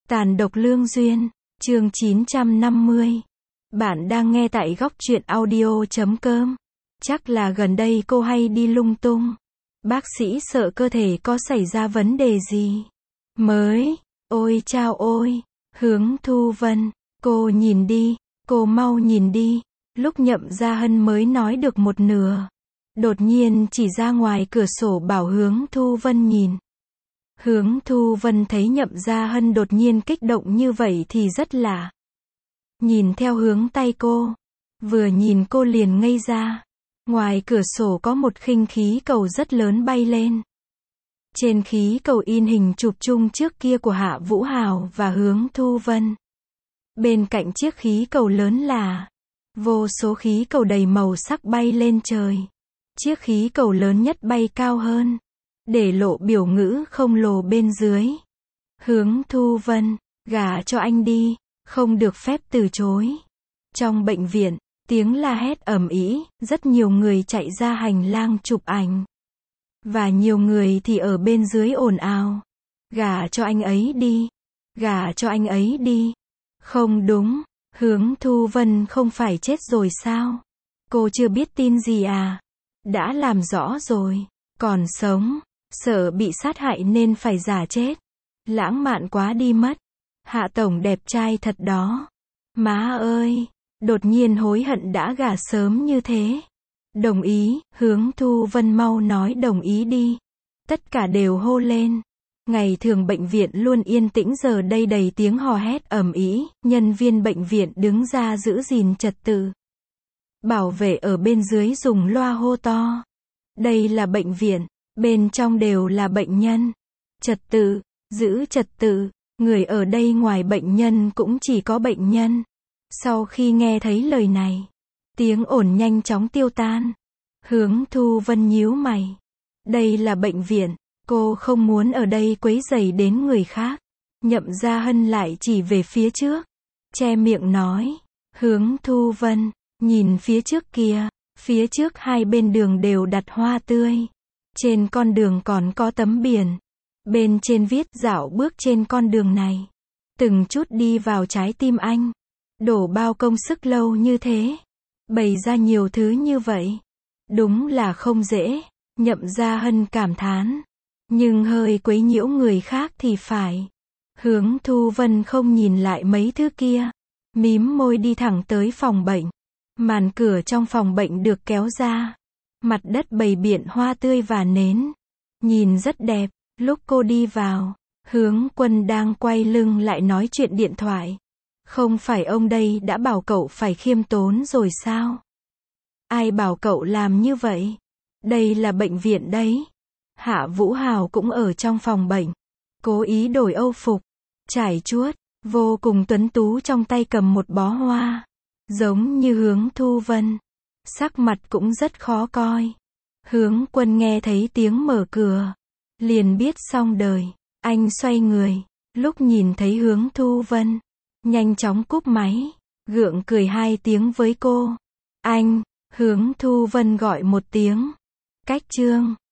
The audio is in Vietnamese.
Tàn độc lương duyên, chương 950. Bạn đang nghe tại góc truyện audio.com. Chắc là gần đây cô hay đi lung tung. Bác sĩ sợ cơ thể có xảy ra vấn đề gì. Mới, ôi chao ôi, Hướng Thu Vân, cô nhìn đi, cô mau nhìn đi. Lúc Nhậm Gia Hân mới nói được một nửa. Đột nhiên chỉ ra ngoài cửa sổ bảo Hướng Thu Vân nhìn. Hướng Thu Vân thấy Nhậm Gia Hân đột nhiên kích động như vậy thì rất lạ. Nhìn theo hướng tay cô. Vừa nhìn cô liền ngây ra. Ngoài cửa sổ có một khinh khí cầu rất lớn bay lên. Trên khí cầu in hình chụp chung trước kia của Hạ Vũ Hào và Hướng Thu Vân. Bên cạnh chiếc khí cầu lớn là vô số khí cầu đầy màu sắc bay lên trời. Chiếc khí cầu lớn nhất bay cao hơn, để lộ biểu ngữ không lồ bên dưới. Hướng Thu Vân, gả cho anh đi, không được phép từ chối. Trong bệnh viện, tiếng la hét ầm ĩ, rất nhiều người chạy ra hành lang chụp ảnh. Và nhiều người thì ở bên dưới ồn ào. Gả cho anh ấy đi, gả cho anh ấy đi. Không đúng, Hướng Thu Vân không phải chết rồi sao? Cô chưa biết tin gì à? Đã làm rõ rồi, còn sống, sợ bị sát hại nên phải giả chết. Lãng mạn quá đi mất. Hạ tổng đẹp trai thật đó. Má ơi, đột nhiên hối hận đã gả sớm như thế. Đồng ý, Hướng Thu Vân mau nói đồng ý đi. Tất cả đều hô lên. Ngày thường bệnh viện luôn yên tĩnh, giờ đây đầy tiếng hò hét ầm ĩ, nhân viên bệnh viện đứng ra giữ gìn trật tự. Bảo vệ ở bên dưới dùng loa hô to. Đây là bệnh viện, bên trong đều là bệnh nhân. Trật tự, giữ trật tự, người ở đây ngoài bệnh nhân cũng chỉ có bệnh nhân. Sau khi nghe thấy lời này, tiếng ồn nhanh chóng tiêu tan. Hướng Thu Vân nhíu mày. Đây là bệnh viện, cô không muốn ở đây quấy rầy đến người khác. Nhậm Gia Hân lại chỉ về phía trước, che miệng nói. Hướng Thu Vân, nhìn phía trước kia, phía trước hai bên đường đều đặt hoa tươi. Trên con đường còn có tấm biển. Bên trên viết dạo bước trên con đường này. Từng chút đi vào trái tim anh. Đổ bao công sức lâu như thế. Bày ra nhiều thứ như vậy. Đúng là không dễ. Nhậm Gia Hân cảm thán. Nhưng hơi quấy nhiễu người khác thì phải. Hướng Thu Vân không nhìn lại mấy thứ kia. Mím môi đi thẳng tới phòng bệnh. Màn cửa trong phòng bệnh được kéo ra. Mặt đất bày biện hoa tươi và nến. Nhìn rất đẹp. Lúc cô đi vào, Hướng Quân đang quay lưng lại nói chuyện điện thoại. Không phải ông đây đã bảo cậu phải khiêm tốn rồi sao? Ai bảo cậu làm như vậy? Đây là bệnh viện đấy. Hạ Vũ Hào cũng ở trong phòng bệnh. Cố ý đổi âu phục, trải chuốt, vô cùng tuấn tú, trong tay cầm một bó hoa. Giống như Hướng Thu Vân. Sắc mặt cũng rất khó coi. Hướng Quân nghe thấy tiếng mở cửa, liền biết xong đời. Anh xoay người, lúc nhìn thấy Hướng Thu Vân, nhanh chóng cúp máy, gượng cười hai tiếng với cô. Anh, Hướng Thu Vân gọi một tiếng. Cách chương